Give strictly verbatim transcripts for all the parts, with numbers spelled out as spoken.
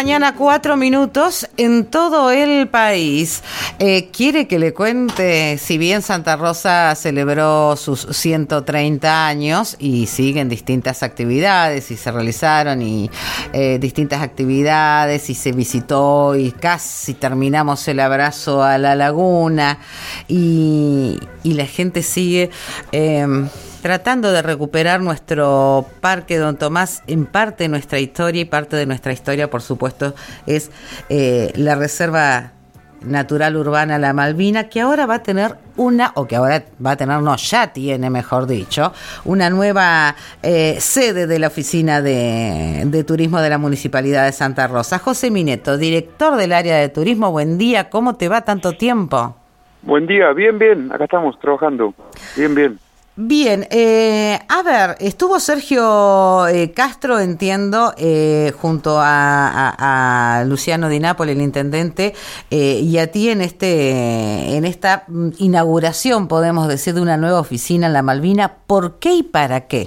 mañana, cuatro minutos en todo el país. Eh, ¿Quiere que le cuente? Si bien Santa Rosa celebró sus ciento treinta años y siguen distintas actividades y se realizaron y eh, distintas actividades y se visitó y casi terminamos el abrazo a la laguna y, y la gente sigue eh, tratando de recuperar nuestro Parque Don Tomás, en parte nuestra historia, y parte de nuestra historia, por supuesto, es eh, la Reserva Natural Urbana La Malvina, que ahora va a tener una, o que ahora va a tener, no, ya tiene, mejor dicho, una nueva eh, sede de la Oficina de, de Turismo de la Municipalidad de Santa Rosa. José Mineto, director del área de turismo, buen día, ¿cómo te va tanto tiempo? Buen día, bien, bien, acá estamos trabajando, bien, bien. Bien, eh, a ver, estuvo Sergio eh, Castro, entiendo, eh, junto a, a, a Luciano Di Napoli, el intendente, eh, y a ti en este en esta inauguración, podemos decir, de una nueva oficina en La Malvina. ¿Por qué y para qué?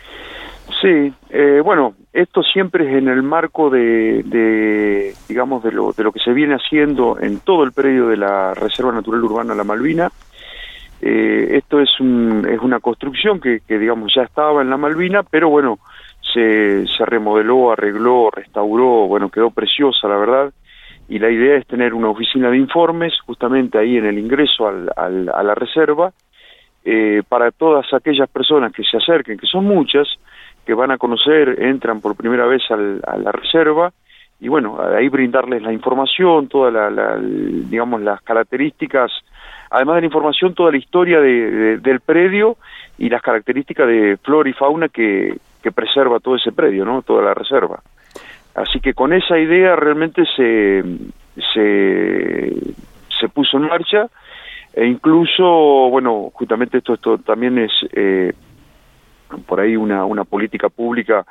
Sí, eh, bueno, esto siempre es en el marco de, de digamos, de lo, de lo que se viene haciendo en todo el predio de la Reserva Natural Urbana La Malvina. Eh, esto es, un, es una construcción que, que, digamos, ya estaba en La Malvina, pero bueno, se, se remodeló, arregló, restauró, bueno, quedó preciosa, la verdad, y la idea es tener una oficina de informes, justamente ahí en el ingreso al, al, a la reserva, eh, para todas aquellas personas que se acerquen, que son muchas, que van a conocer, entran por primera vez al, a la reserva, y bueno, ahí brindarles la información, toda la, la digamos, las características, además de la información, toda la historia de, de, del predio y las características de flora y fauna que, que preserva todo ese predio, ¿no? Toda la reserva. Así que con esa idea realmente se, se, se puso en marcha, e incluso, bueno, justamente esto, esto también es eh, por ahí una, una política pública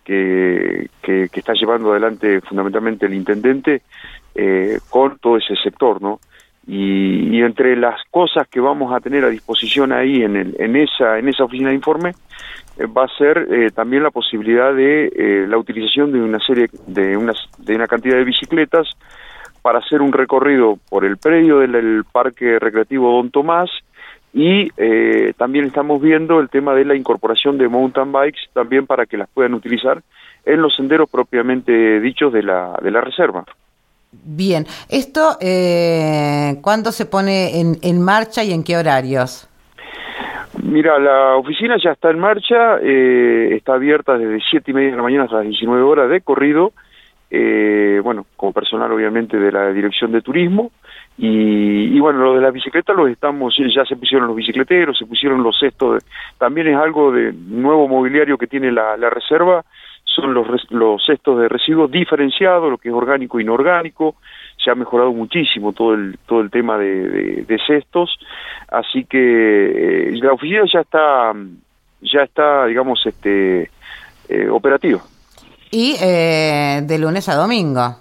que, que, que está llevando adelante fundamentalmente el intendente eh, con todo ese sector, ¿no? Y, y entre las cosas que vamos a tener a disposición ahí en, el, en esa en esa oficina de informe eh, va a ser eh, también la posibilidad de eh, la utilización de una serie de unas de una cantidad de bicicletas para hacer un recorrido por el predio del, del Parque Recreativo Don Tomás, y eh, también estamos viendo el tema de la incorporación de mountain bikes también para que las puedan utilizar en los senderos propiamente dichos de la de la reserva. Bien, ¿esto eh, cuándo se pone en, en marcha y en qué horarios? Mira, la oficina ya está en marcha, eh, está abierta desde siete y media de la mañana hasta las diecinueve horas de corrido, eh, bueno, con personal obviamente de la Dirección de Turismo, y, y bueno, lo de las bicicletas los estamos, ya se pusieron los bicicleteros, se pusieron los cestos, de, también es algo de nuevo mobiliario que tiene la, la reserva, son los, los cestos de residuos diferenciados, lo que es orgánico e inorgánico. Se ha mejorado muchísimo todo el todo el tema de, de, de cestos, así que eh, la oficina ya está ya está digamos este eh, operativa. Y eh, de lunes a domingo.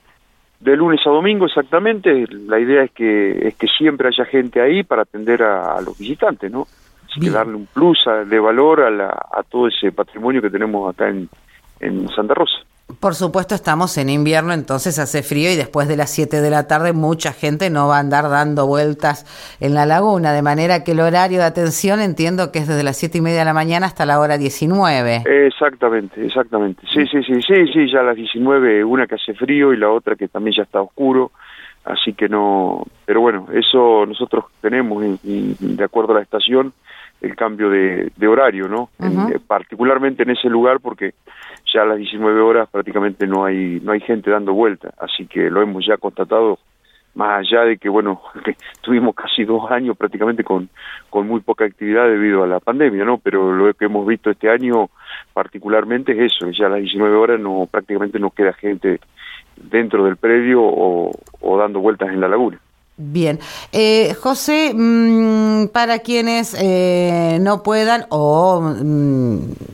De lunes a domingo, exactamente. La idea es que es que siempre haya gente ahí para atender a, a los visitantes, ¿no? Así que darle un plus a, de valor a, la, a todo ese patrimonio que tenemos acá en en Santa Rosa. Por supuesto, estamos en invierno, entonces hace frío y después de las siete de la tarde mucha gente no va a andar dando vueltas en la laguna, de manera que el horario de atención entiendo que es desde las siete y media de la mañana hasta la hora diecinueve. Exactamente, exactamente. Sí, sí, sí, sí, sí, ya a las diecinueve, una que hace frío y la otra que también ya está oscuro, así que no, pero bueno, eso nosotros tenemos y, y de acuerdo a la estación el cambio de, de horario, ¿no? Uh-huh. En, particularmente en ese lugar porque ya a las diecinueve horas prácticamente no hay no hay gente dando vuelta, así que lo hemos ya constatado, más allá de que, bueno, que tuvimos casi dos años prácticamente con, con muy poca actividad debido a la pandemia, ¿no? Pero lo que hemos visto este año particularmente es eso, que ya a las diecinueve horas no prácticamente no queda gente dentro del predio o, o dando vueltas en la laguna. Bien. Eh, José, mmm, para quienes eh, no puedan o mmm,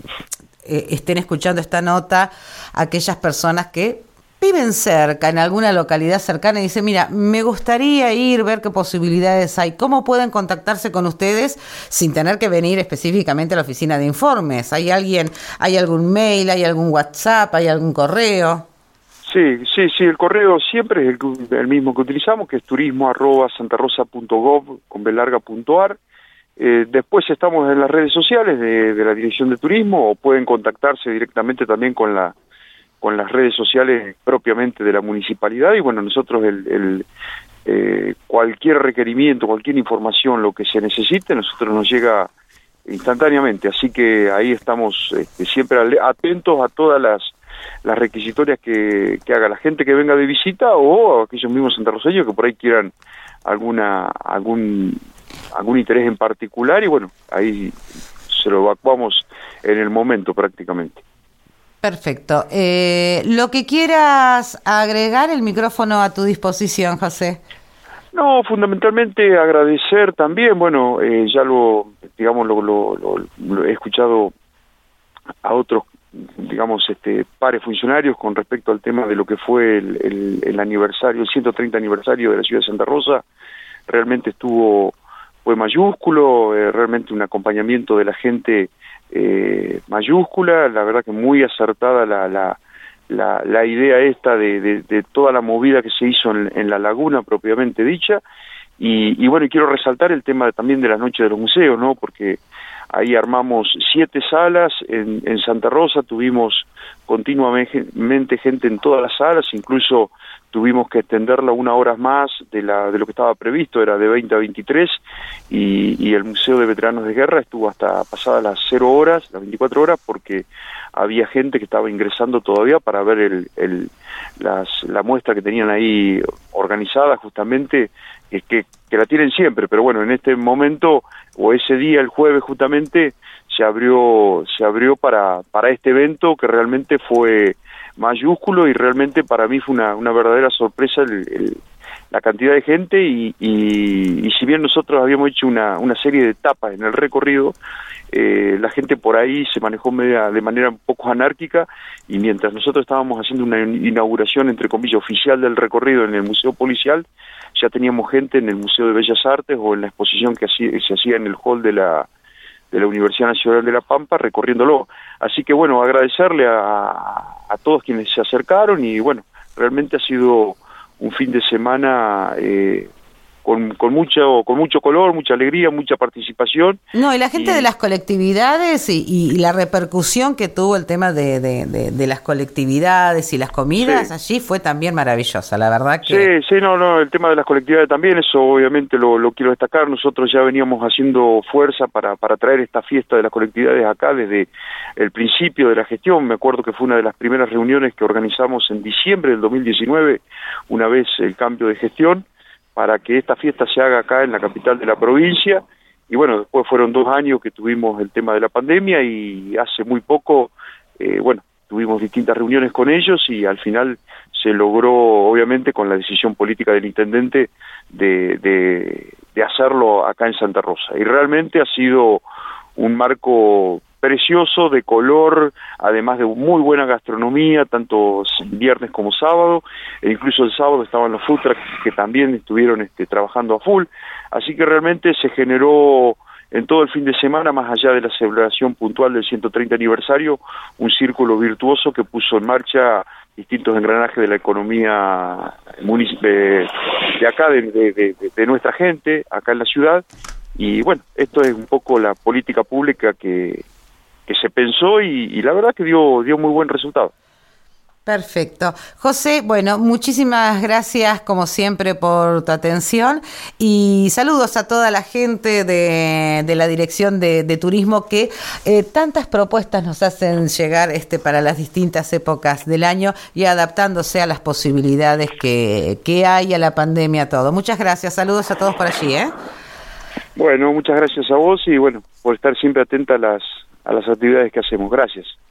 eh, estén escuchando esta nota, aquellas personas que viven cerca, en alguna localidad cercana, y dicen, mira, me gustaría ir, ver qué posibilidades hay, ¿cómo pueden contactarse con ustedes sin tener que venir específicamente a la oficina de informes? ¿Hay alguien, hay algún mail, hay algún WhatsApp, hay algún correo? Sí, sí, sí, el correo siempre es el, el mismo que utilizamos, que es turismo arroba santarosa punto gov con b larga punto ar. Eh, después estamos en las redes sociales de, de la Dirección de Turismo, o pueden contactarse directamente también con la con las redes sociales propiamente de la municipalidad, y bueno, nosotros el, el eh, cualquier requerimiento, cualquier información, lo que se necesite, nosotros nos llega instantáneamente, así que ahí estamos este, siempre atentos a todas las las requisitorias que, que haga la gente que venga de visita, o aquellos mismos santarroceños que por ahí quieran alguna algún algún interés en particular, y bueno, ahí se lo evacuamos en el momento prácticamente. Perfecto. Eh, lo que quieras agregar, el micrófono a tu disposición, José. No, fundamentalmente agradecer también, bueno, eh, ya lo, digamos, lo, lo, lo, lo he escuchado a otros, digamos, este, pares funcionarios con respecto al tema de lo que fue el, el, el aniversario, el ciento treinta aniversario de la ciudad de Santa Rosa. Realmente estuvo, fue mayúsculo, eh, realmente un acompañamiento de la gente eh, mayúscula, la verdad que muy acertada la, la, la, la idea esta de, de, de toda la movida que se hizo en, en la laguna propiamente dicha, y, y bueno, y quiero resaltar el tema también de la noche de los museos, ¿no? Porque ahí armamos siete salas en, en Santa Rosa, tuvimos continuamente gente en todas las salas, incluso tuvimos que extenderla una hora más de la de lo que estaba previsto, era de veinte a veintitrés, y, y el Museo de Veteranos de Guerra estuvo hasta pasadas las cero horas, las veinticuatro horas, porque había gente que estaba ingresando todavía para ver el, el, las, la muestra que tenían ahí organizada justamente, que, que, que la tienen siempre, pero bueno, en este momento, o ese día, el jueves justamente, se abrió se abrió para, para este evento que realmente fue mayúsculo, y realmente para mí fue una, una verdadera sorpresa el, el, la cantidad de gente, y, y, y si bien nosotros habíamos hecho una, una serie de etapas en el recorrido, eh, la gente por ahí se manejó media, de manera un poco anárquica, y mientras nosotros estábamos haciendo una inauguración, entre comillas, oficial del recorrido en el Museo Policial, ya teníamos gente en el Museo de Bellas Artes o en la exposición que así, se hacía en el hall de la de la Universidad Nacional de La Pampa, recorriéndolo. Así que bueno, agradecerle a, a todos quienes se acercaron, y bueno, realmente ha sido un fin de semana eh, con, con mucho con mucho color, mucha alegría, mucha participación. No, y la gente y, de las colectividades y, y la repercusión que tuvo el tema de, de, de, de las colectividades y las comidas, sí, allí fue también maravillosa, la verdad que... Sí, sí, no, no, el tema de las colectividades también, eso obviamente lo, lo quiero destacar. Nosotros ya veníamos haciendo fuerza para, para traer esta fiesta de las colectividades acá desde el principio de la gestión. Me acuerdo que fue una de las primeras reuniones que organizamos en diciembre del dos mil diecinueve, una vez el cambio de gestión, para que esta fiesta se haga acá en la capital de la provincia. Y bueno, después fueron dos años que tuvimos el tema de la pandemia, y hace muy poco, eh, bueno, tuvimos distintas reuniones con ellos, y al final se logró, obviamente, con la decisión política del intendente de, de, de hacerlo acá en Santa Rosa. Y realmente ha sido un marco precioso, de color, además de muy buena gastronomía, tanto viernes como sábado, e incluso el sábado estaban los food trucks que también estuvieron este, trabajando a full, así que realmente se generó en todo el fin de semana, más allá de la celebración puntual del ciento treinta aniversario, un círculo virtuoso que puso en marcha distintos engranajes de la economía de, de acá, de, de, de, de nuestra gente, acá en la ciudad, y bueno, esto es un poco la política pública que que se pensó, y, y la verdad que dio dio muy buen resultado. Perfecto. José, bueno, muchísimas gracias como siempre por tu atención, y saludos a toda la gente de, de la Dirección de, de Turismo que eh, tantas propuestas nos hacen llegar este para las distintas épocas del año, y adaptándose a las posibilidades que, que hay, a la pandemia, todo. Muchas gracias, saludos a todos por allí, ¿eh? Bueno, muchas gracias a vos, y bueno, por estar siempre atenta a las a las actividades que hacemos. Gracias.